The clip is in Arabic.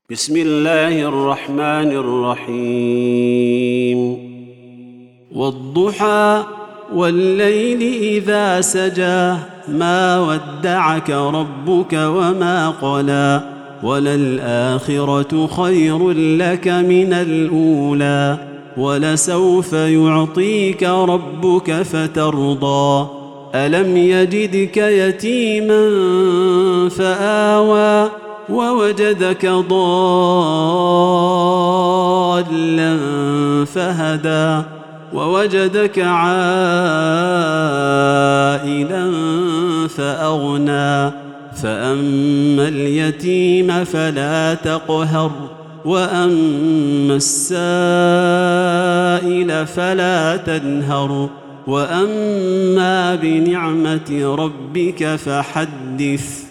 بسم الله الرحمن الرحيم والضحى والليل إذا سجى ما ودعك ربك وما قلى وللآخرة خير لك من الأولى ولسوف يعطيك ربك فترضى ألم يجدك يتيما فآوى ووجدك ضالا فهدى ووجدك عائلا فأغنى فأما اليتيم فلا تقهر وأما السائل فلا تنهر وأما بنعمة ربك فحدث